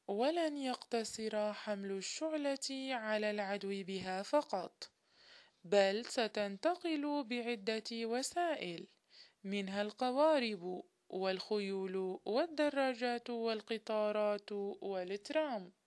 ولن يقتصر حمل الشعلة على العدو بها فقط، بل ستنتقل بعدة وسائل، منها القوارب والخيول والدراجات والقطارات والترام.